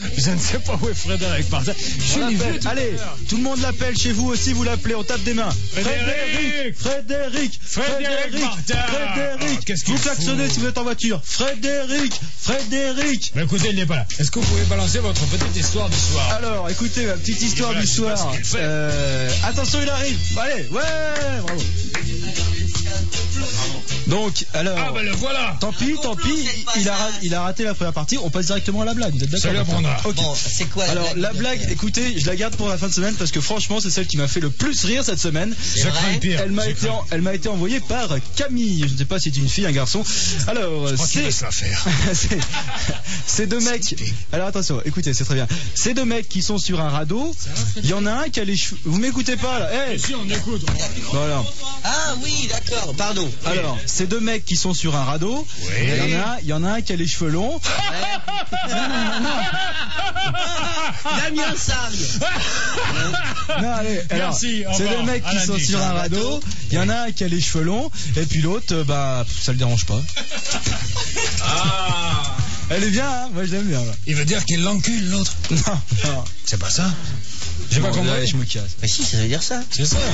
Je ne sais pas où est Frédéric Martin. Allez, tout le monde l'appelle chez vous aussi, vous l'appelez, on tape des mains. Frédéric Qu'est-ce qu'il vous fout? klaxonnez si vous êtes en voiture. Frédéric. Mais écoutez, il n'est pas là. Est-ce que vous pouvez balancer votre petite histoire du soir? Alors, écoutez, ma petite histoire du soir. Attention, il arrive. Allez, ouais, bravo. Donc, alors. Ah, ben le voilà. Tant pis, il a raté la première partie. On passe directement à la blague. Vous êtes d'accord? Salut, Brandard. Ok. Bon, c'est quoi Alors, la blague, écoutez, je la garde pour la fin de semaine parce que franchement, c'est celle qui m'a fait le plus rire cette semaine. Je crains le pire. Elle m'a été envoyée par Camille. Je ne sais pas si c'est une fille, un garçon. Alors, c'est deux mecs. Alors, attention, écoutez, c'est très bien. C'est deux mecs qui sont sur un radeau. Il y en a un qui a les cheveux. Vous m'écoutez pas là? Hey. Si, on écoute. Voilà. Ah oui, d'accord, pardon. Alors, c'est deux mecs qui sont sur un radeau. Oui. Il y en a un qui a les cheveux longs. Damien Sargue. Non, allez, alors, Merci, au c'est revoir. deux mecs qui À sont lundi. sur un radeau. Il y en a un qui a les cheveux longs. Et puis l'autre, ça le dérange pas. Ah. Elle est bien, hein? Moi, je l'aime bien. Là. Il veut dire qu'il l'encule, l'autre. Non. C'est pas ça. J'ai pas compris. Ouais, je me casse. Mais si, ça veut dire ça. C'est ça.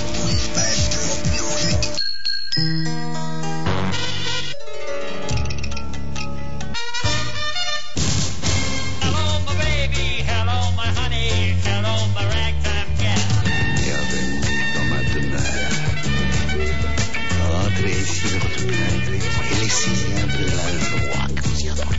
Hello, my baby. Hello, my honey. Hello, my ragtime cat. Bienvenue dans ma demeure. Rentrez ici de votre plein gré et laissez-y un peu la joie que vous y attendez.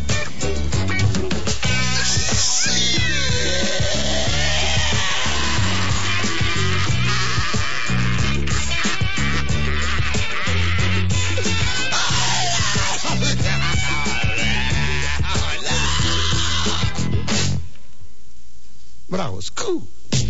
Bravo, Scoop!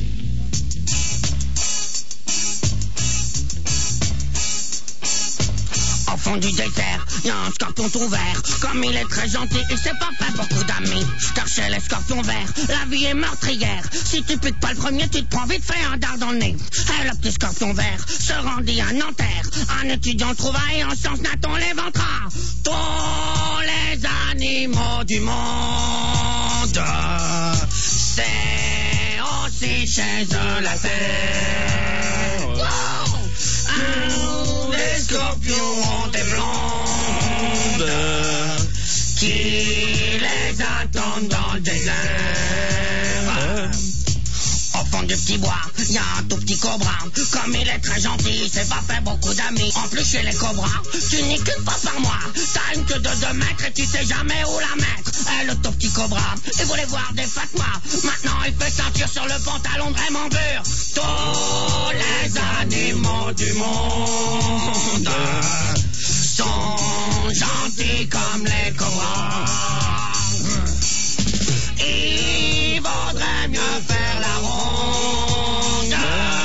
Au fond du désert, y a un scorpion tout vert. Comme il est très gentil, il s'est pas fait beaucoup d'amis. Je cherchais les scorpions verts, la vie est meurtrière. Si tu piques pas le premier, tu te prends vite fait un dard dans le nez. Et le petit scorpion vert se rendit à Nanterre. Un étudiant le trouva et en sciences nat on l'éventra. Tous les animaux du monde, c'est aussi chez eux la terre. Les scorpions ont des blondes qui les attendent dans le désert. Au fond du petit bois, y a un tout petit cobra. Comme il est très gentil, il s'est pas fait beaucoup d'amis. En plus, chez les cobras, tu nies qu'une fois par mois. T'as une queue de 2 mètres et tu sais jamais où la mettre. Et le tout petit cobra, il voulait voir des fatwas. Maintenant, il fait ceinture sur le pantalon de Raymond Burr. Tous les animaux du monde sont gentils comme les cobras. Il vaudrait mieux faire la ronde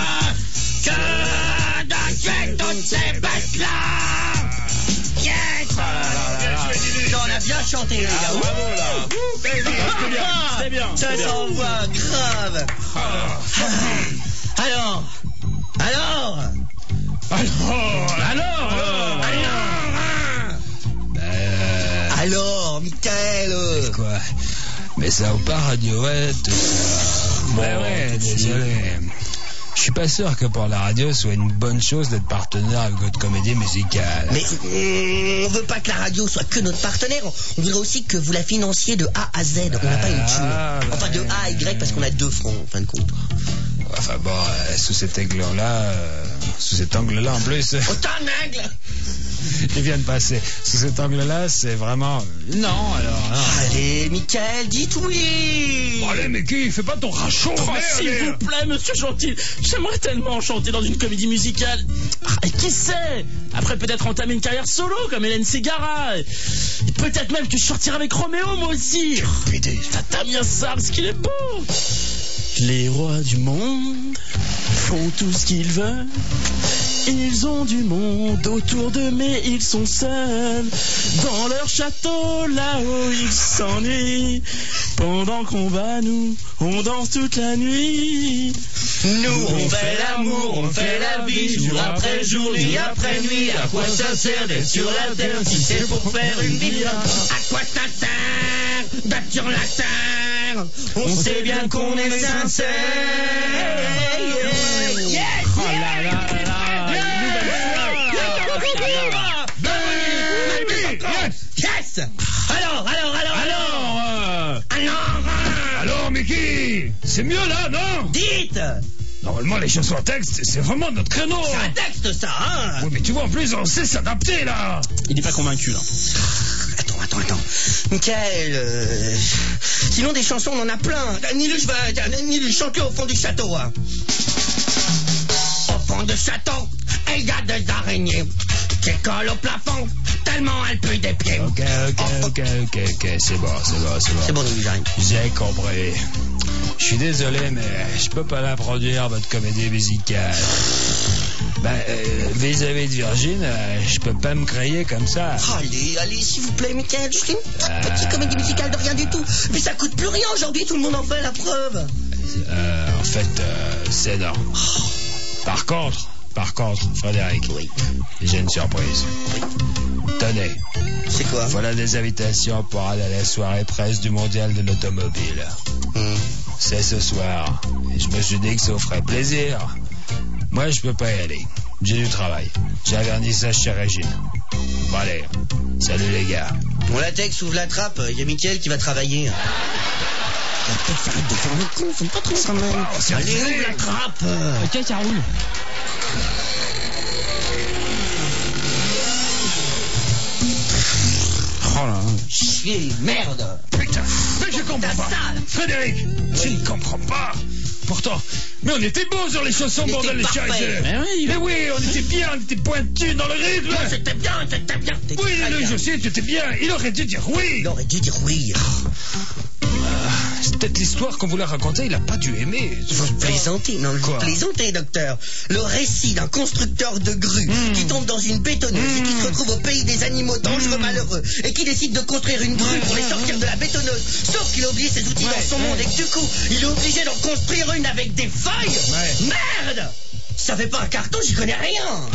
que de tuer toutes ces bêtes-là. Yes! On a bien chanté, les gars. Bravo, là. C'était bien. Ça s'envoie grave. Alors, Michael. Quoi? Mais ça ou pas Radiohead, tout ça. Bon, ouais, désolé. Je suis pas sûr que pour la radio, ce soit une bonne chose d'être partenaire avec votre comédie musicale. Mais on veut pas que la radio soit que notre partenaire. On voudrait aussi que vous la financiez de A à Z. On n'a pas une thune. Enfin, de A à Y parce qu'on a 2 francs, en fin de compte. Enfin bon, sous cet angle-là, en plus, Autant d'aigle. il vient de passer. Sous cet angle-là, c'est vraiment... Non, alors... Non. Allez, Michael, dites oui. Bon, allez, mais qui? Fais pas ton rachon. Oh, s'il vous plaît, monsieur Gentil, j'aimerais tellement chanter dans une comédie musicale. Et qui sait? Après, peut-être entamer une carrière solo comme Hélène Ségara. Et peut-être même que je sortirai avec Roméo, moi aussi. T'as bien ça, parce qu'il est beau. Les rois du monde font tout ce qu'ils veulent. Ils ont du monde autour d'eux, mais ils sont seuls. Dans leur château, là-haut, ils s'ennuient. Pendant qu'on va, nous, on danse toute la nuit. Nous, on fait l'amour, on fait la vie, jour après jour, nuit après nuit. À quoi ça sert d'être sur la terre si c'est pour faire une vie? À quoi ça sert d'être sur la terre On sait bien qu'on est sincère. Yes, Oh là là là là. yes. Alors. Alors, Mickey, c'est mieux là, non? Dites. Normalement, les chansons à texte, c'est vraiment notre créneau. C'est un texte, ça, hein? Oui, mais tu vois, en plus, on sait s'adapter, là. Il n'est pas convaincu là. Attends. Michael, sinon des chansons, on en a plein. Ni chanter au fond du château, hein. Au fond du château, il y a des araignées qui collent au plafond, tellement elles puent des pieds. Ok, c'est bon. C'est bon, j'arrive. J'ai compris. Je suis désolé, mais je peux pas la produire, votre comédie musicale. Vis-à-vis de Virgin, je peux pas me créer comme ça. Allez, s'il vous plaît, Michael, je fais une toute petite comédie musicale de rien du tout. Mais ça coûte plus rien aujourd'hui, tout le monde en fait la preuve. En fait, c'est non. Par contre, Frédéric, Oui. j'ai une surprise. Tenez, C'est quoi? voilà des invitations pour aller à la soirée presse du mondial de l'automobile. C'est ce soir. Et je me suis dit que ça vous ferait plaisir. Moi, je peux pas y aller. J'ai du travail. J'ai un vernissage chez Régine. Bon, allez. Salut, les gars. Bon, Latex, ouvre la trappe, il y a Michael qui va travailler. Latex, arrête de faire le con, faut pas trop ça même. Allez, ouvre la trappe. Ok, ça roule. Oh là. Chier, merde. Putain, mais je comprends Ta pas. salle. Frédéric, je ne comprends pas. Pourtant, mais on était beaux sur les chansons, On bordel, était les parfaits. chaises. Mais oui, on était bien, on était pointus dans le rythme. C'était bien. Oui, je sais, tu étais bien. Il aurait dû dire oui. Il aurait dû dire oui. C'est peut-être l'histoire qu'on voulait raconter, il a pas dû aimer. Vous plaisantez, non, vous Quoi? plaisantez, docteur. Le récit d'un constructeur de grue qui tombe dans une bétonneuse et qui se retrouve au pays des animaux dangereux malheureux et qui décide de construire une grue pour les sortir de la bétonneuse. Sauf qu'il a oublié ses outils dans son monde et que du coup, il est obligé d'en construire une avec des feuilles. Merde! Ça fait pas un carton, j'y connais rien.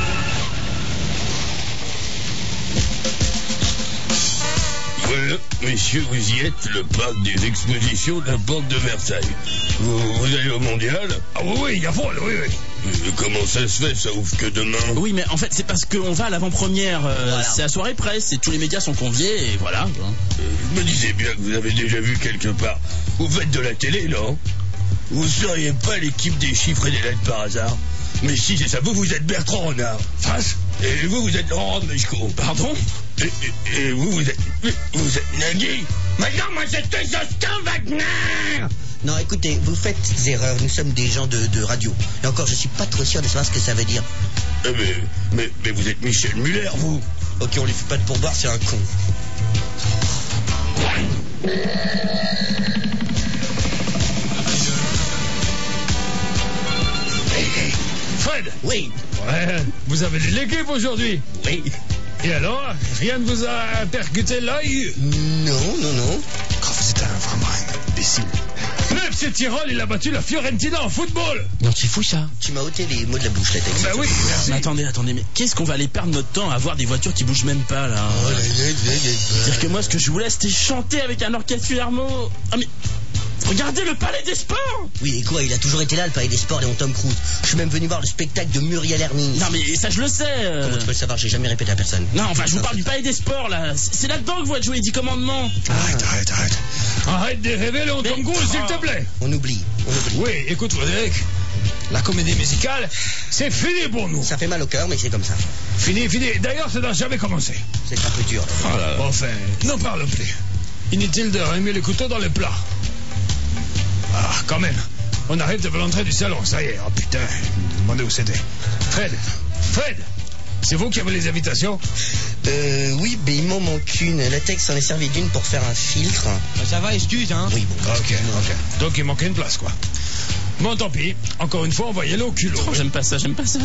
Voilà, messieurs, vous y êtes, le parc des expositions de la Porte de Versailles. Vous allez au mondial? Ah oui, à fond, oui. Comment ça se fait, ça ouvre que demain? Oui, mais en fait, c'est parce qu'on va à l'avant-première. C'est la soirée presse et tous les médias sont conviés et voilà. Je me disais bien que vous avez déjà vu quelque part. Vous faites de la télé, non? Vous seriez pas l'équipe des chiffres et des lettres par hasard? Mais si, c'est ça, vous êtes Bertrand Renard. Face. Et vous êtes Laurent Meshko. Pardon? Et vous êtes Nagui. Maintenant, moi, j'étais Oscar Wagner. Non, écoutez, vous faites des erreurs. Nous sommes des gens de radio. Et encore, je suis pas trop sûr de savoir ce que ça veut dire. Mais vous êtes Michel Muller, vous. Ok, on lui fait pas de pourboire, c'est un con. Fred. Oui. Ouais, vous avez de l'équipe aujourd'hui. Oui. Et alors, rien ne vous a percuté l'œil? Non. Oh, vous êtes vraiment un imbécile. Le FC Tyrol, il a battu la Fiorentina en football. Non, c'est fou ça. Tu m'as ôté les mots de la bouche, la tête. Bah oui, merci. Mais attendez, mais qu'est-ce qu'on va aller perdre notre temps à voir des voitures qui bougent même pas là? C'est-à-dire que moi, ce que je voulais, c'était chanter avec un orchestre philharmo. Ah mais regardez le Palais des Sports. Oui, et quoi, il a toujours été là, le Palais des Sports, Léon Tom Cruise. Je suis même venu voir le spectacle de Muriel Hermine. Non mais ça je le sais. Comment tu peux le savoir? J'ai jamais répété à personne. Non, enfin, je vous parle du Palais des Sports là. C'est là-dedans que vous êtes joué les 10 commandements. Arrête. Arrête de rêver, Léon Tom Cruise, s'il te plaît. On oublie. Oui, écoute, Frédéric, la comédie musicale, c'est fini pour nous. Ça fait mal au cœur, mais c'est comme ça. Fini. D'ailleurs, ça n'a jamais commencé. C'est un peu dur. Là. Enfin, n'en parle plus. Inutile de remuer les couteaux dans les plats. Ah, quand même. On arrive devant l'entrée du salon, ça y est. Oh putain, je me demandais où c'était. Fred, c'est vous qui avez les invitations? Oui, mais il m'en manque une. La Tex s'en est servi d'une pour faire un filtre. Ça va, excuse, hein. Oui, bon. Ok. Donc il manquait une place, quoi. Bon, tant pis. Encore une fois, on va y aller au culot. Oh, j'aime pas ça.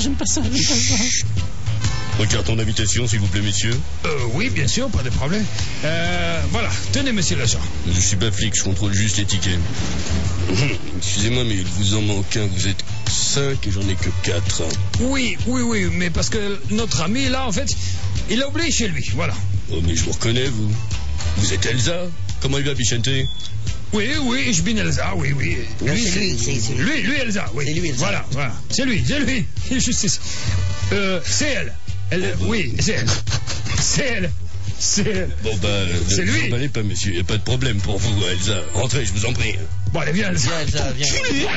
Regarde ton invitation, s'il vous plaît, messieurs. Oui, bien sûr, pas de problème. Voilà, tenez, monsieur l'agent. Je suis pas flic, je contrôle juste les tickets. Excusez-moi, mais il vous en manque un. Vous êtes 5 et j'en ai que 4. Oui, mais parce que notre ami, là, en fait, il a oublié chez lui, voilà. Oh, mais je vous reconnais, vous. Vous êtes Elsa? Comment il va, Vicente? Oui, je bin Elsa, oui. Non, c'est lui, c'est lui. Lui, Elsa, oui. C'est lui, Elsa. Voilà. C'est lui. Juste ici. C'est elle. Oui, c'est elle. C'est elle. Bon, C'est ne lui. vous emballez pas, monsieur. Y a pas de problème pour vous, Elsa. Rentrez, je vous en prie. Bon, allez, viens, Elsa. Viens.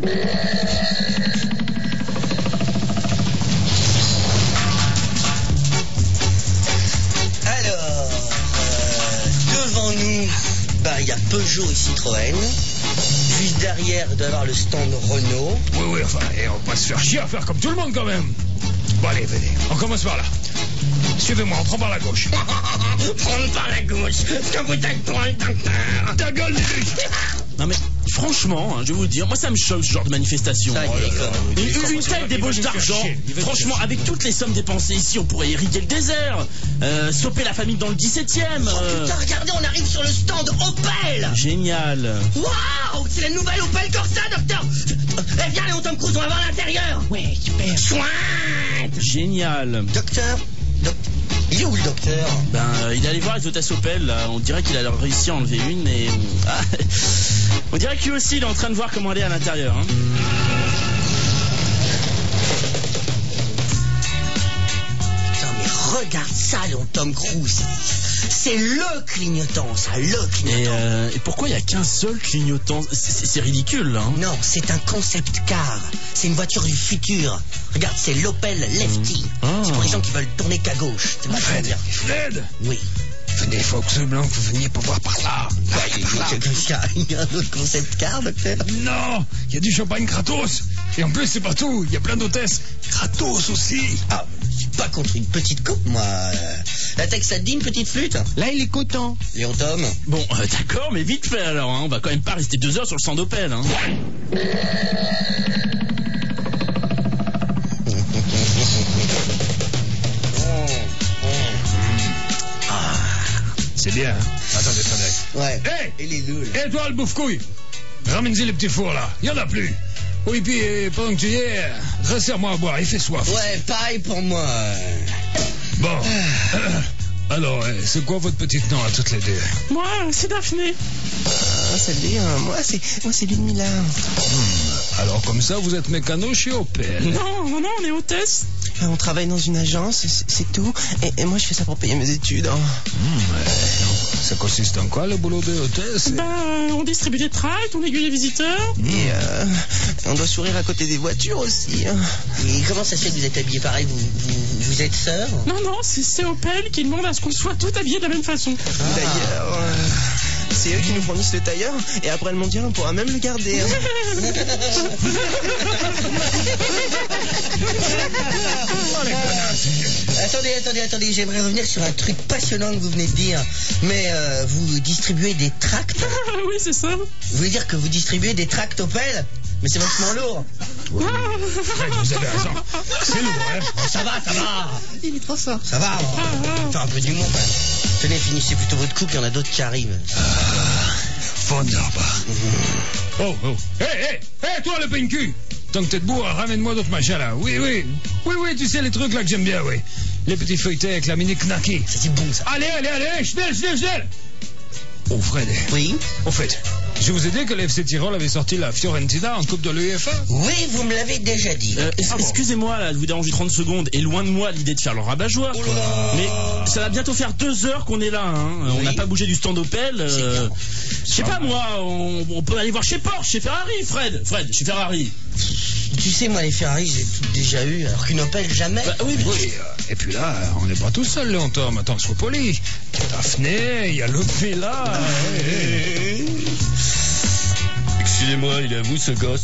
Alors, devant nous, il y a Peugeot et Citroën. Juste derrière, il doit y avoir le stand Renault. Oui, enfin, et on va pas se faire chier à faire comme tout le monde quand même. Bon, allez, venez, on commence par là. Suivez-moi, on prend par la gauche. Prendre par la gauche. Ce que vous êtes pour un docteur. Ta gueule, Lulu. Non mais franchement, je vais vous le dire, moi ça me choque ce genre de manifestation. Ça y est, quand même. Une telle débauche d'argent. Franchement, avec toutes les sommes dépensées ici, on pourrait irriguer le désert, stopper la famine dans le 17e. Putain, regardez, on arrive sur le stand Opel. Génial. Waouh, c'est la nouvelle Opel Corsa, docteur. Viens, Léon Tom Cruise, on va voir l'intérieur. Ouais, super. Chouette. Génial. Docteur, il est où le docteur? Il est allé voir les hôtesses Opel, là. On dirait qu'il a réussi à enlever une, mais... on dirait que lui aussi, il est en train de voir comment elle est à l'intérieur. Hein. Putain, mais regarde ça, Léon Tom Cruise. C'est le clignotant, ça, le clignotant. Et pourquoi il n'y a qu'un seul clignotant? C'est ridicule, là. Hein. Non, c'est un concept car. C'est une voiture du futur. Regarde, c'est l'Opel Lefty. C'est pour les gens qui veulent tourner qu'à gauche. C'est vachement bien. Fred. Oui. Venez, Fox Blanc, vous veniez pour voir par là. Il y a un autre concept car, docteur? Non, il y a du champagne gratos. Et en plus, c'est pas tout, il y a plein d'hôtesses gratos aussi. Ah, je suis pas contre une petite coupe, moi. La Tex, ça te dit une petite flûte? Là, il est content. Léon Tom? Bon, d'accord, mais vite fait alors. Hein. On va quand même pas rester 2 heures sur le stand d'Opel. Hein. C'est bien. Attendez. Ouais. Hey, Et les louls. et toi, le bouffe-couille, ramène-y les petits fours là. Il y en a plus. Oui, puis pendant que tu y es, resserre-moi à boire, il fait soif. Ouais, pareil pour moi. Bon. Alors, c'est quoi votre petit nom à toutes les deux? Moi, c'est Daphné. Salut, moi c'est Ludmilla. Alors comme ça, vous êtes mécano chez Opel. Non, on est hôtesse. On travaille dans une agence, c'est tout. Et moi je fais ça pour payer mes études. Ça consiste en quoi le boulot de hôtesse? On distribue des tracts, on aiguille les visiteurs. Et on doit sourire à côté des voitures aussi. Et comment ça se fait que vous êtes habillés pareil? Vous êtes sœurs? Non, c'est Opel qui demande à ce qu'on soit tous habillés de la même façon. D'ailleurs, c'est eux qui nous fournissent le tailleur. Et après le mondial, on pourra même le garder. Attendez, j'aimerais revenir sur un truc passionnant que vous venez de dire. Mais vous distribuez des tracts? Oui, c'est ça. Vous voulez dire que vous distribuez des tracts Opel? Mais c'est vachement lourd. Fred, vous avez raison. C'est lourd, hein? Oh, ça va. Il est trop fort. Ça va, on va faire un peu d'humour quand même. Tenez, finissez plutôt votre coupe, il y en a d'autres qui arrivent. Wunderbar. Oh. Hé, toi le PNQ. Tant que t'es debout, ramène-moi d'autres machins là. Oui, tu sais les trucs là que j'aime bien, oui. Les petits feuilletés avec la mini knacky. C'est bon ça. Allez, schnell. Oh Fred. Oui. Au fait, je vous ai dit que l'FC Tirol avait sorti la Fiorentina en Coupe de l'UEFA. Oui, vous me l'avez déjà dit. Excusez-moi là, de vous déranger 30 secondes. Et loin de moi l'idée de faire le rabat-joie. Oh là là. Mais ça va bientôt faire 2 heures qu'on est là. Hein. Oui. On n'a pas bougé du stand Opel. Je sais pas moi, on peut aller voir chez Porsche, chez Ferrari, Fred, chez Ferrari. Tu sais, moi les Ferrari, j'ai tout déjà eu, alors qu'une Opel jamais. Oui. Et puis là, on n'est pas tout seul, Léon Tom. Attends, sois poli. Il y a Daphné, il y a Lopé là. Excusez-moi, il est à vous ce gosse?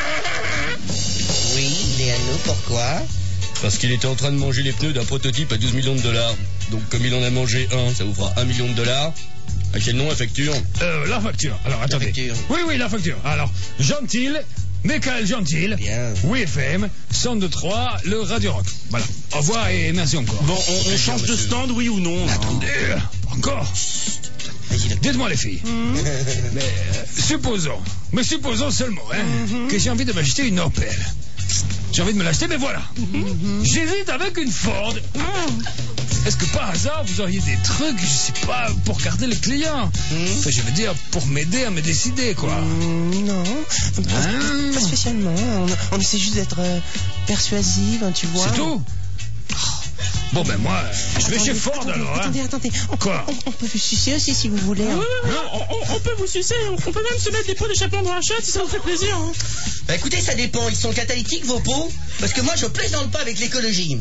Oui, il est à nous, pourquoi? Parce qu'il était en train de manger les pneus d'un prototype à 12 millions de dollars. Donc comme il en a mangé un, ça vous fera 1 million de dollars. À quel nom la facture? La facture. Alors attendez. facture. Oui, la facture. Alors, Gentil, Michael Gentil, Bien. Oui FM, 102.3, le Radio Rock. Voilà. Au revoir et merci encore. Bon, on change de stand, oui ou non? Attendez, encore. Vas-y, docteur. Dites-moi les filles. Mais supposons seulement que j'ai envie de m'acheter une Opel. J'ai envie de me l'acheter, mais voilà. J'hésite avec une Ford. Est-ce que par hasard, vous auriez des trucs, je sais pas, pour garder les clients? Enfin, je veux dire, pour m'aider à me décider, quoi. Non, pas spécialement. On essaie juste d'être persuasive, hein, tu vois. C'est tout? Bon, ben moi, je vais chez Ford alors. Attendez. Quoi? On peut vous sucer aussi si vous voulez. Hein. On peut vous sucer, on peut même se mettre des pots d'échappement dans la chatte si ça vous fait plaisir. Hein. Bah écoutez, ça dépend. Ils sont catalytiques, vos pots? Parce que moi, je plaisante pas avec l'écologie.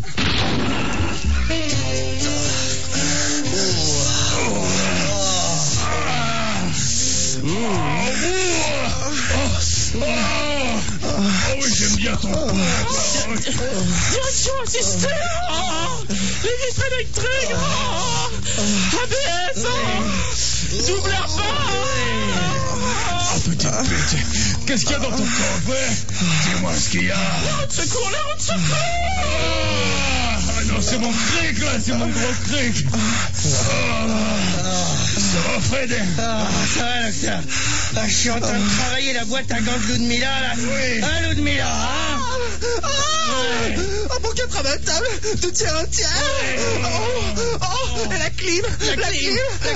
Oh oui, j'aime bien ton coup. Direction assistée. Les vitres électriques. ABS. Double airbag. Ah, petite pute. Qu'est-ce qu'il y a dans ton corps, ouais? Dis-moi ce qu'il y a. La route de secours. Ah non, c'est mon cric, là, c'est mon gros cric. Ça va, Fred? Ça va, docteur. Je suis en train de travailler la boîte à gants de Ludmilla, là. Oui. Hein, Ludmilla, hein? Un bouquet imbattable de tiens. Et la clim. La clim.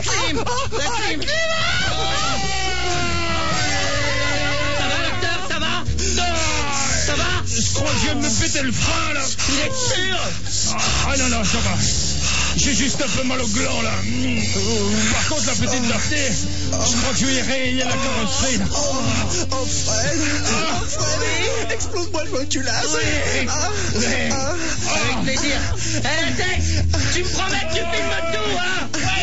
Ça va, docteur, ça va? Ça va? Je crois que je viens de me péter le frein, là. Vous êtes sûr? Ah non, ça va. J'ai juste un peu mal au gland, là. Par contre, la petite Daphné, je crois que je vais y rayer la carrosserie. Fred, explose-moi le voculaire. Avec plaisir. Tex, tu me promets que tu filmes tout, hein?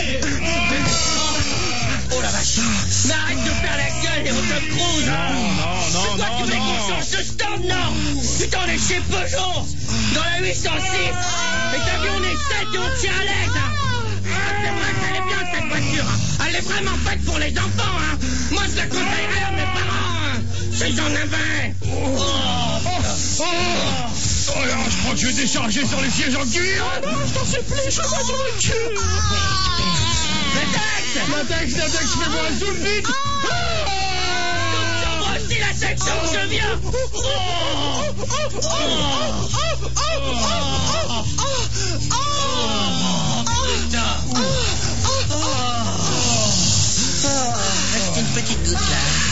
Oh la vache. Mais arrête de faire la gueule et on te crouse, hein? Non. C'est quoi, tu voulais qu'on change de stand? Non. Putain, on est chez Peugeot, dans la 806. Et t'as vu, on est 7 et on tient à l'aide, hein? C'est vrai qu'elle est bien, cette voiture, hein? Elle est vraiment faite pour les enfants, hein? Moi, je la conseillerais à mes parents, hein? Si j'en avais. Oh là, je crois que je vais décharger sur les sièges en cuir. Non, je t'en supplie, je suis pas sur le cul. Latex, fais-moi un zoom vite. Moi aussi, la section, je viens. Reste une petite goutte là.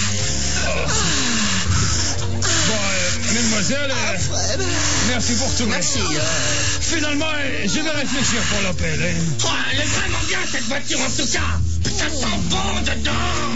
Bon, mesdemoiselles, merci pour tout. Merci. Finalement, je vais réfléchir pour l'Opel. Oh, elle est vraiment bien cette voiture en tout cas. Ça sent bon dedans.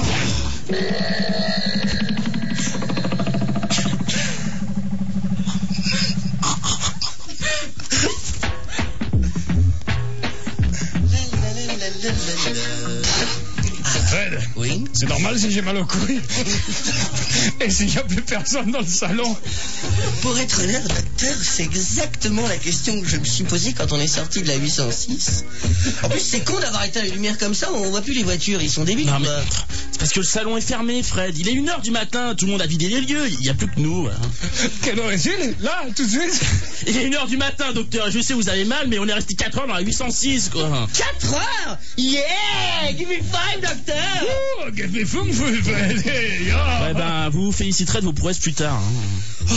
Fred, Oui. c'est normal si j'ai mal aux couilles. Et s'il n'y a plus personne dans le salon. Pour être honnête, docteur, c'est exactement la question que je me suis posée quand on est sorti de la 806. En plus, c'est con d'avoir éteint les lumières comme ça, on voit plus les voitures, ils sont débiles. Non, mais c'est parce que le salon est fermé, Fred. Il est 1h du matin, tout le monde a vidé les lieux, il n'y a plus que nous. Hein. Quelle heure est-il? Là, tout de suite? Il est 1h du matin, docteur. Je sais, vous avez mal, mais on est resté 4 heures dans la 806, quoi. 4 heures? Yeah! Give me 5, docteur! Oh, give me fun, Fred. Ouais, ben, vous vous féliciterez de vos prouesses plus tard. Hein.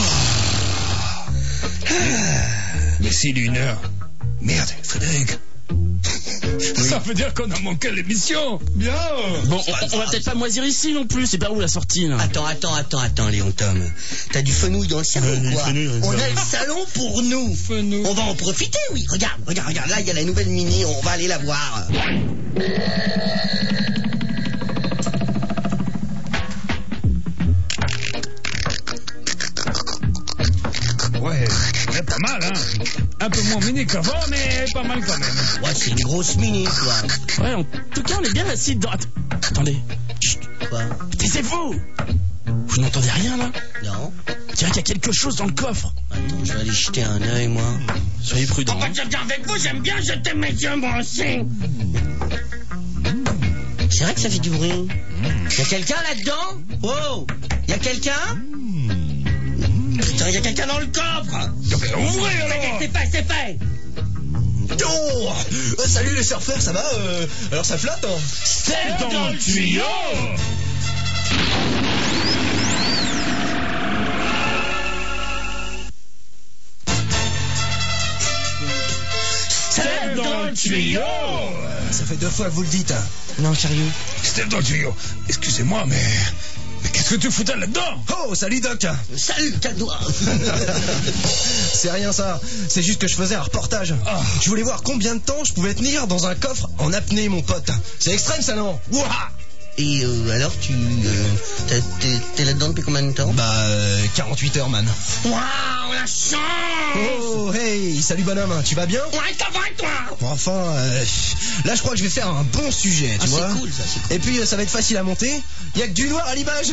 Mais s'il est 1h. Merde, Frédéric. Ça veut dire qu'on a manqué l'émission. Bien. Bon, on va peut-être pas moisir ici non plus, c'est par où la sortie, là? Attends, Léon Tom. T'as du fenouil dans le salon, quoi. On a le salon pour nous. On va en profiter, oui. Regarde. Là, il y a la nouvelle Mini, on va aller la voir. Ouais, pas mal, hein. Un peu moins mini qu'avant, mais pas mal quand même. Ouais, c'est une grosse Mini, quoi. Ouais, en tout cas, on est bien assis dedans. Attendez. Chut. Quoi? Taisez-vous. Vous n'entendez rien, là? Non. On dirait qu'il y a quelque chose dans le coffre. Attends, je vais aller jeter un œil, moi. Soyez prudents. Je viens avec vous, j'aime bien jeter mes yeux, moi aussi. C'est vrai que ça fait du bruit. Y'a quelqu'un là-dedans? Oh! Y'a quelqu'un? Putain, y'a quelqu'un dans le coffre! Ouvrez alors! C'est fait! Oh, salut les surfeurs, ça va alors ça flotte, hein? C'est dans le tuyau! tuyau. Ça fait 2 fois que vous le dites. Non, sérieux. Steph dans le tuyau. Excusez-moi, mais qu'est-ce que tu foutais là-dedans? Oh, salut Doc. Salut, Cadois. C'est rien ça, c'est juste que je faisais un reportage. Je voulais voir combien de temps je pouvais tenir dans un coffre en apnée, mon pote. C'est extrême ça, non? Wouah. Et alors, t'es là-dedans depuis combien de temps? 48 heures, man. Waouh, la chance. Oh, hey, salut bonhomme, tu vas bien? Ouais, ça va et toi? Enfin, là je crois que je vais faire un bon sujet, tu vois. C'est cool ça, c'est cool. Et puis ça va être facile à monter, y a que du noir à l'image.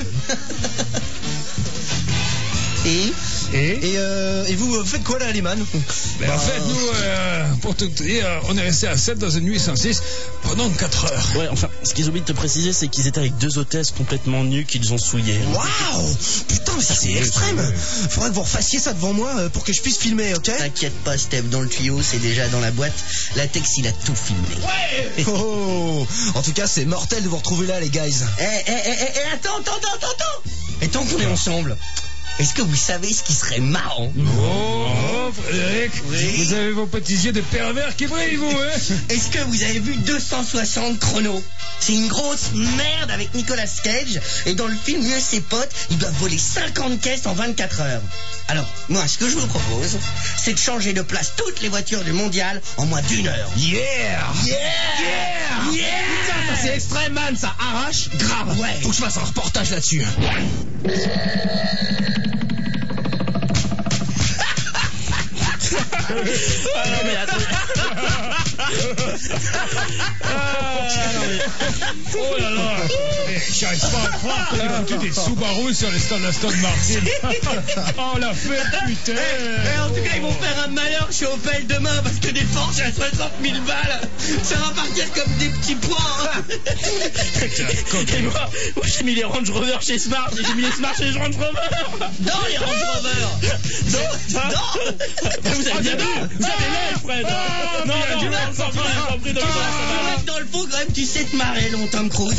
Et vous faites quoi là, les man? En fait, nous, pour tout dire, on est resté à 7 dans une nuit sans 6 pendant 4 heures. Ouais, enfin, ce qu'ils oublient de te préciser, c'est qu'ils étaient avec 2 hôtesses complètement nues qu'ils ont souillées. Waouh! Putain, mais ça c'est extrême! Faudrait que vous refassiez ça devant moi pour que je puisse filmer, ok? T'inquiète pas, Steph, dans le tuyau, c'est déjà dans la boîte. Latex, il a tout filmé. Ouais! Oh! En tout cas, c'est mortel de vous retrouver là, les guys. Attends. Et tant qu'on est ensemble, est-ce que vous savez ce qui serait marrant? Oh, Frédéric, Oui. vous avez vos petits yeux de pervers qui brillent, vous, hein? Est-ce que vous avez vu 260 chronos? C'est une grosse merde avec Nicolas Cage. Et dans le film, lui et ses potes, ils doivent voler 50 caisses en 24 heures. Alors, moi, ce que je vous propose, c'est de changer de place toutes les voitures du mondial en moins d'1 heure. Yeah! Putain, ça c'est extrême, man, ça arrache grave. Ouais. Faut que je fasse un reportage là-dessus. Ah non mais attends. Oh là là! J'arrive pas à croire qu'on a foutu des Subaru sur les stands d'Aston Martin. Oh la fête, putain! En tout cas, ils vont faire un malheur chez Opel demain parce que des Porsche à 60 000 balles, ça va partir comme des petits pois. Et moi j'ai mis les Range Rover chez Smart et j'ai mis les Smart chez Range Rover. Dans les Range Rover. Vous avez bien vu. Vous avez l'air, Fred. Non, sans pris Dans le fond, quand même, tu sais te marrer, long Tom Cruise.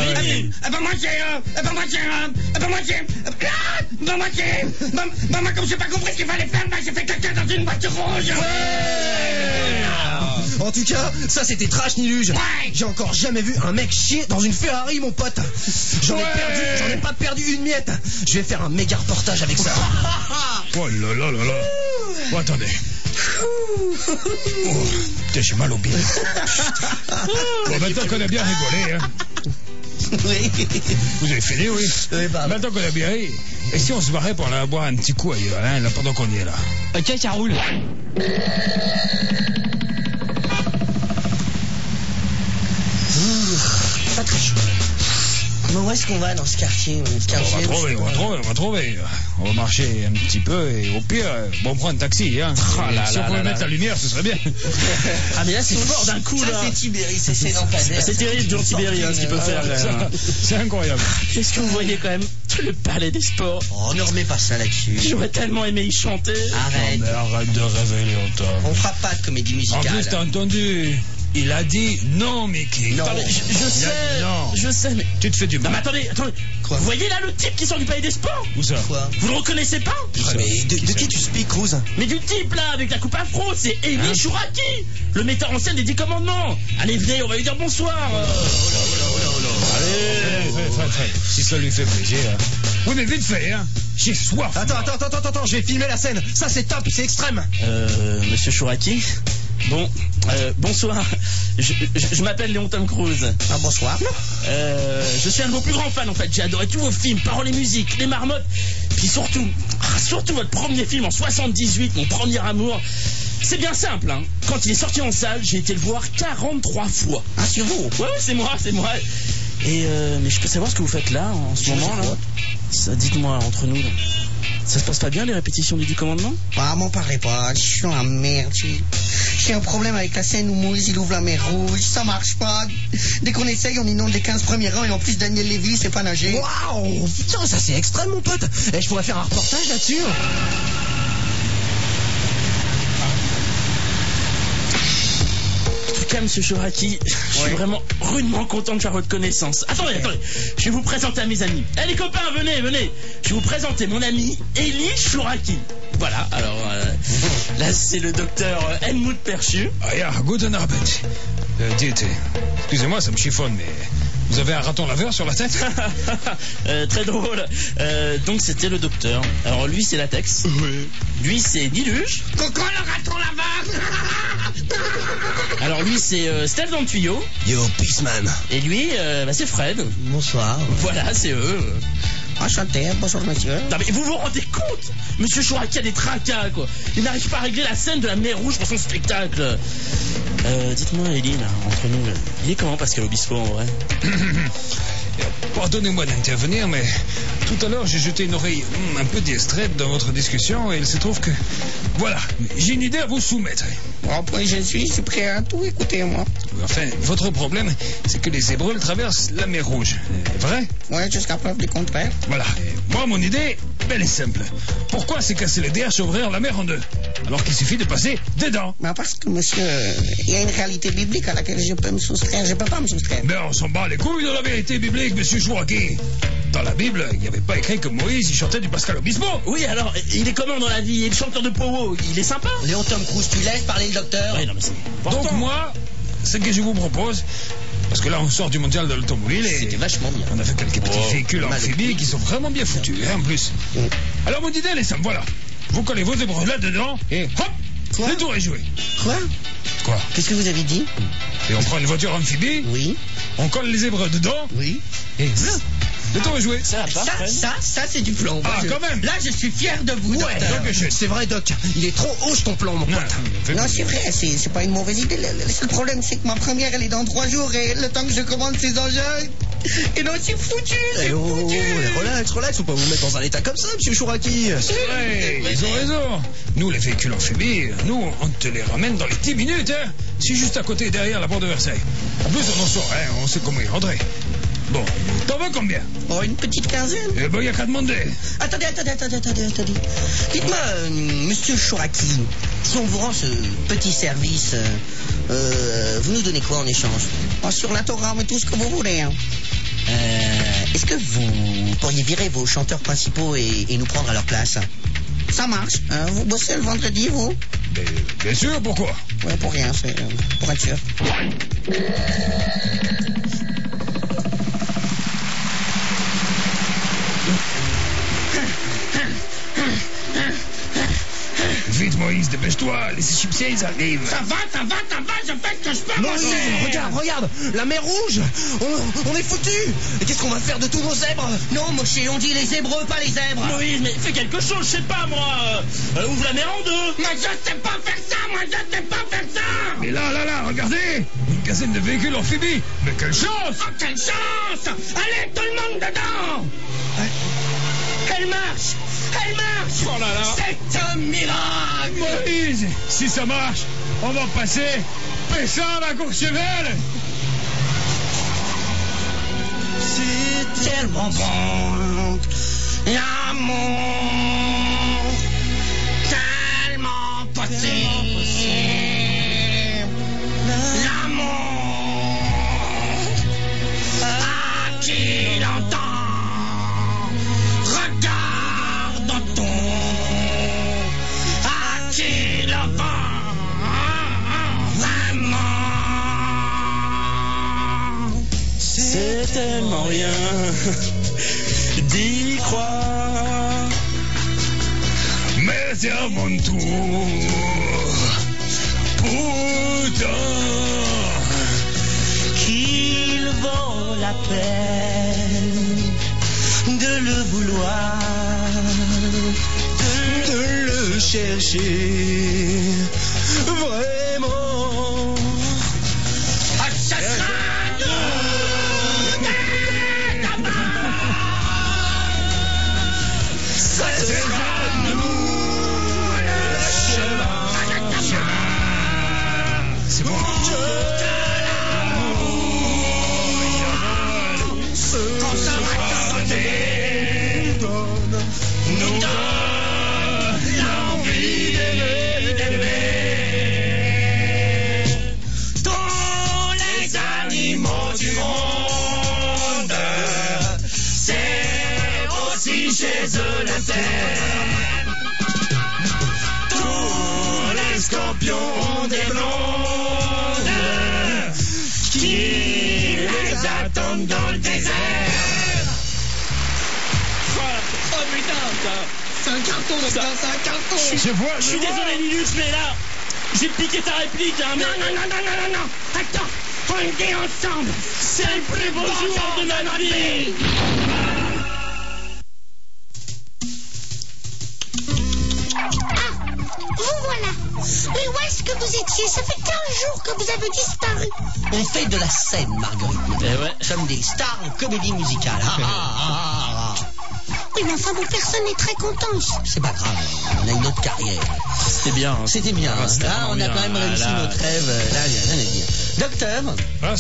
Moi, comme j'ai pas compris ce qu'il fallait faire, j'ai fait caca dans une voiture rouge. En tout cas, ça c'était trash Niluge. J'ai encore jamais vu un mec chier dans une Ferrari, mon pote. J'en ai pas perdu une miette. Je vais faire un méga reportage avec ça. Oh là là là là! Oh, attendez. Oh, putain, j'ai mal au bide. Bon, maintenant qu'on a bien rigolé, hein. Oui. Vous avez fini, oui? Oui, pardon. Maintenant qu'on a bien ri, et si on se barrait pour aller boire un petit coup ailleurs, hein, là, pendant qu'on y est là? Ok, ça roule. Pas très chaud. Mais où est-ce qu'on va dans ce quartier? On va trouver. On va marcher un petit peu et au pire, bon, on prend un taxi, hein. Si on pouvait mettre la lumière, ce serait bien. Ah mais là c'est fort d'un coup là. Ça c'est Tibéri, c'est lampadaire. C'est terrible Jean Tibéri ce qu'il peut faire. C'est incroyable. Est-ce que vous voyez quand même le palais des sports? Oh, ne remets pas ça là-dessus. J'aurais tellement aimé y chanter. Arrête. Mais arrête de rêver, Léonton. On fera pas de comédie En musicale. plus, t'as entendu? Il a dit non, Mickey. Non. Attendez, Non. je sais, mais... Tu te fais du Non mal. mais attendez. Quoi? Vous voyez là le type qui sort du palais des sports? Où ça? Quoi? Vous le reconnaissez pas? Mais de qui tu speaks, Cruz? Mais du type là, avec la coupe afro, c'est Amy Chouraki, le metteur en scène des 10 commandements. Allez, venez, on va lui dire bonsoir. Allez, fais. Si ça lui fait plaisir. Oui, mais vite fait, hein. J'ai soif. Attends, je vais filmer la scène. Ça c'est top, c'est extrême. Monsieur Chouraki. Bon, bonsoir. Je m'appelle Léon Tom Cruise. Ah, bonsoir. Je suis un de vos plus grands fans en fait. J'ai adoré tous vos films, paroles et musique, les marmottes. Puis surtout votre premier film en 78, Mon premier amour. C'est bien simple, hein. Quand il est sorti en salle, j'ai été le voir 43 fois. Ah, c'est vous? Ouais, c'est moi. Et mais je peux savoir ce que vous faites là, en ce moment là? Ça, dites-moi, entre nous là. Ça se passe pas bien les répétitions du 10 commandements? Ah, m'en parlez pas, je suis dans la merde. J'ai un problème avec la scène où Moïse il ouvre la mer rouge, ça marche pas. Dès qu'on essaye, on inonde les 15 premiers rangs et en plus Daniel Lévy, c'est pas nager. Waouh, putain, ça c'est extrême, mon pote. Et je pourrais faire un reportage là-dessus. En tout cas, monsieur Chouraki, je suis vraiment rudement content de faire votre connaissance. Attendez, je vais vous présenter à mes amis. Eh les copains, venez. Je vais vous présenter mon ami Élie Chouraki. Voilà, alors là c'est le docteur Helmut Perchu. Ah ja, guten Abend. Dites, excusez-moi, ça me chiffonne, mais vous avez un raton laveur sur la tête? Très drôle. Donc c'était le docteur. Alors lui c'est Latex. Oui. Lui c'est Niluge. Coucou le raton laveur. Alors lui c'est Steph dans le tuyau. Yo, Peaceman. Et lui c'est Fred. Bonsoir. Voilà, c'est eux. Enchanté, bonjour monsieur. Non mais vous vous rendez compte? Monsieur Chouraki a des tracas quoi. Il n'arrive pas à régler la scène de la mer rouge pour son spectacle. Dites-moi Elie là, entre nous, il est comment Pascal Obispo en vrai? Pardonnez-moi d'intervenir, mais tout à l'heure j'ai jeté une oreille un peu distraite dans votre discussion et il se trouve que... Voilà, j'ai une idée à vous soumettre. Bon, point je suis prêt à tout écouter, moi. Enfin, votre problème, c'est que les Hébreux traversent la mer Rouge. Vrai? Ouais, jusqu'à preuve du contraire. Voilà. Et moi, mon idée, elle est simple. Pourquoi se casser les DH ouvrir la mer en deux? Alors qu'il suffit de passer dedans. Bah parce que, monsieur, il y a une réalité biblique à laquelle je peux me soustraire. Je peux pas me soustraire. Mais on s'en bat les couilles de la vérité biblique, monsieur Chouraki. Dans la Bible, il n'y avait pas écrit que Moïse il chantait du Pascal Obispo. Oui, alors, il est comment dans la vie? Il est le chanteur de Powo, il est sympa? Léon Tom Cruise, tu laisses parler le docteur? Oui, non mais c'est important. Donc moi, ce que je vous propose, parce que là on sort du mondial de l'automobile et C'était vachement bien. on a fait quelques petits véhicules amphibies qui sont vraiment bien foutus, hein, en plus. Alors mon idée, elle est simple, voilà. Vous collez vos zèbres là-dedans et hop, Quoi? le tour est joué. Quoi? Quoi? Qu'est-ce que vous avez dit? Et on prend une voiture amphibie, Oui. on colle les zèbres dedans Oui. et le tour est joué. Ça va pas, Fred? Ça, c'est du plan. Ah, quand même. Là, je suis fier de vous, Ouais, docteur. c'est vrai, Doc. Il est trop haut ton plan, mon Non, pote. Non, c'est vrai, c'est pas une mauvaise idée. Le seul problème, c'est que ma première, elle est dans 3 jours et le temps que je commande ces engins. Et non, c'est foutu, c'est Eh oh, foutu. relax, faut pas vous mettre dans un état comme ça, monsieur Chouraki. Ouais, ils ont raison. Nous, les véhicules amphibies, nous, on te les ramène dans les 10 minutes, hein. C'est juste à côté, derrière la porte de Versailles. En plus, on en sort, hein, on sait comment y rentrer. Bon, t'en veux combien? Oh, une petite quinzaine. Eh ben, y a qu'à demander. Attendez. Dites-moi, monsieur Chouraki, si on vous rend ce petit service, vous nous donnez quoi en échange? Sur la Torah, mais tout ce que vous voulez, hein. Est-ce que vous pourriez virer vos chanteurs principaux et nous prendre à leur place? Ça marche. Vous bossez le vendredi, vous? Mais, bien sûr, pourquoi? Ouais, pour rien, c'est pour être sûr. Vite, Moïse, dépêche-toi, les égyptiens, ils arrivent. Ça va, je fais ce que je peux, Non, mon cher. regarde, la mer rouge. On est foutus. Et qu'est-ce qu'on va faire de tous nos zèbres? Non, Moshe, on dit les Hébreux, pas les zèbres. Moïse, mais fais quelque chose, je sais pas moi. Ouvre la mer en deux. Mais je sais pas faire ça, Mais là, regardez, une quinzaine de véhicules amphibies. Mais quelle chance! Oh, quelle chance. Allez, tout le monde dedans. Elle marche. Oh là là! C'est un miracle. Moïse, si ça marche, on va passer Pessin à la Courchevel. C'est tellement bon. L'amour, tellement possible. L'amour, à qui l'entend, regarde dans ton, à qui l'entend, vraiment. C'est tellement rien d'y croire. Mais c'est à mon tour. Pourtant, Qu'il vaut la peine de le vouloir, De le chercher. Vraiment. Ça sera nous dès demain. Ça sera nous le chemin. c'est bon. Quand ça va t'arrêter, nous donne l'envie d'aimer. Tous les animaux du monde, c'est aussi chez eux la terre. scorpions ont des blondes qui les attendent dans le désert. Oh putain, c'est un carton, docteur, c'est un carton. Je suis désolé, Linus, mais là, j'ai piqué ta réplique, hein, mais... Non. Attends, on le dit ensemble. C'est le plus beau jour de ma vie. Vous voilà. Mais où est-ce que vous étiez? Ça fait 15 jours que vous avez disparu. On fait de la scène, Marguerite. Eh ouais. Nous sommes des stars en comédie musicale. Oui, mais enfin, bon, personne n'est très content. C'est pas grave, on a une autre carrière. C'était bien. Hein. C'était bien. Ah, c'était Là, vraiment on a bien. quand même réussi Là. notre rêve. Là, rien à dire. Docteur, Ah,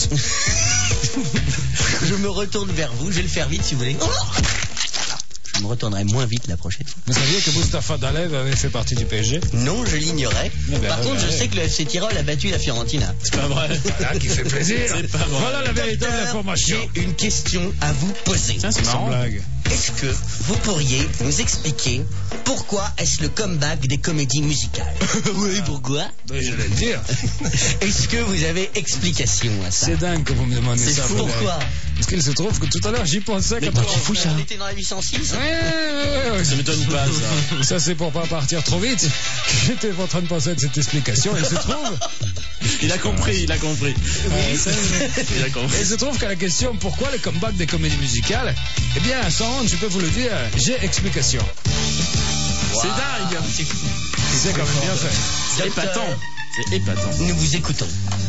je me retourne vers vous. Je vais le faire vite si vous voulez. Je me retournerai moins vite la prochaine fois. vous saviez que Mustapha Dalev avait fait partie du PSG? Non, je l'ignorais. Eh ben, Par contre, je sais que le FC Tirol a battu la Fiorentina. C'est pas vrai. Voilà qui fait plaisir. C'est pas vrai. Voilà la véritable Docteur, information. j'ai une question à vous poser. Tiens, c'est Sans marrant. blague. Est-ce que vous pourriez nous expliquer pourquoi est-ce le comeback des comédies musicales? Oui, pourquoi? Ben, je vais le dire. Est-ce que vous avez explication à ça? C'est dingue que vous me demandez C'est ça. fou. Frédéric. Pourquoi? Parce qu'il se trouve que tout à l'heure j'y pensais Mais quand pourquoi tu fous ça? On était dans la 806. Ouais. Ça m'étonne pas, ça. Ça c'est pour pas partir trop vite. J'étais en train de penser à cette explication. Il se trouve. Il a compris. Il a compris. Il se trouve qu'à la question pourquoi le comeback des comédies musicales, eh bien sans honte je peux vous le dire, j'ai explication. C'est dingue. C'est quand même bien fait. C'est épatant. C'est épatant. Nous vous écoutons.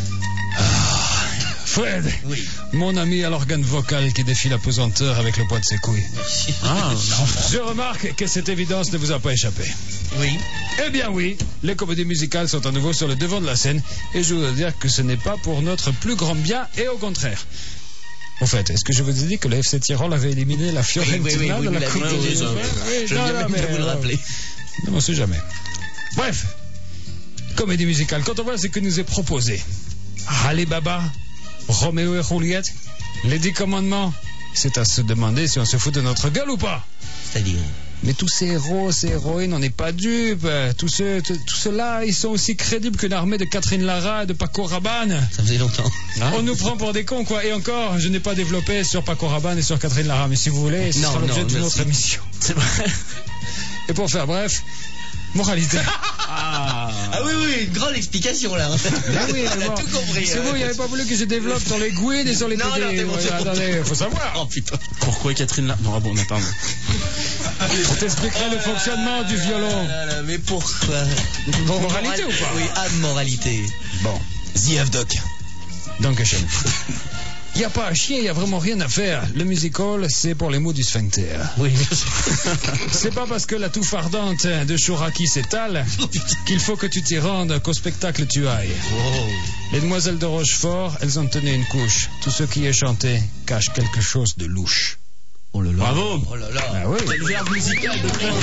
Fred, Oui. mon ami à l'organe vocal qui défie la pesanteur avec le poids de ses couilles. Merci. Ah, Je remarque que cette évidence ne vous a pas échappé. Oui. Eh bien oui, les comédies musicales sont à nouveau sur le devant de la scène et je dois dire que ce n'est pas pour notre plus grand bien et au contraire. Au fait, est-ce que je vous ai dit que le FC Tirol avait éliminé la Fiorentina oui, de vous la l'avez Coupe dit, des oui, Européens? Oui, Je non, viens non, même mais, de vous le rappeler. Ne m'en suis jamais. Bref, comédie musicale, quand on voit ce que nous est proposé, Ali Baba, Roméo et Juliette, les 10 commandements, c'est à se demander si on se fout de notre gueule ou pas. C'est-à-dire? Mais tous ces héros, ces héroïnes, on n'est pas dupes. Tous ceux-là, ils sont aussi crédibles qu'une armée de Catherine Lara et de Paco Rabanne. Ça faisait longtemps. On nous prend pour des cons, quoi. Et encore, je n'ai pas développé sur Paco Rabanne et sur Catherine Lara. Mais si vous voulez, ce Non, sera l'objet non, d'une merci. autre émission. c'est vrai. Et pour faire bref, moralité. Ah. Ah oui, une grande explication là. Ah oui, on a bon. tout compris. C'est vous, il n'avait pas voulu que je développe sur les Gouines et sur les Non, PD. non, c'est bon, Ouais, c'est bon. attendez, faut savoir. Oh putain. Pourquoi Catherine là? Non, ah bon, on n'a pas. On t'expliquerait le fonctionnement du violon. Mais pourquoi? Moralité ou pas? Oui, moralité. Bon. The Doc. Donc, Hachem. Il n'y a pas à chier, il n'y a vraiment rien à faire. Le musical, c'est pour les mots du sphincter. Oui, merci. C'est pas parce que la touffe ardente de Chouraki s'étale qu'il faut que tu t'y rendes, qu'au spectacle tu ailles. Les demoiselles de Rochefort, elles ont tenu une couche. Tout ce qui est chanté cache quelque chose de louche. Oh là là. Bravo. Oh là là. Ah oui. Quel verbe musical de frère.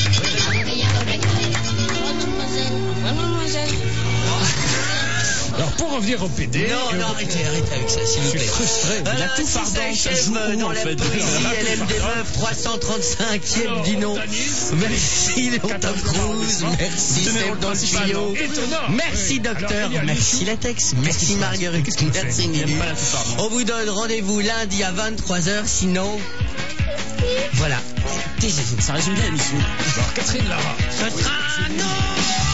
Alors pour revenir au PD... Non, arrêtez avec ça, s'il vous Je suis plaît. frustré. Voilà, La touffe ardente, ça s'achève joue où, dans en la fait? poésie LMD Meuf 335e du nom. Merci Léon Tom Cruise, merci Tenez Seb dans le principal, tuyau. étonnant. Merci Oui. docteur, Alors, il y a merci Michou. Latex, merci Marguerite, merci J'aime Ninu. pas la touffe ardente. On vous donne rendez-vous lundi à 23h, sinon... Voilà. Ça résume bien l'émission. Alors Catherine Lara. Ce sera non.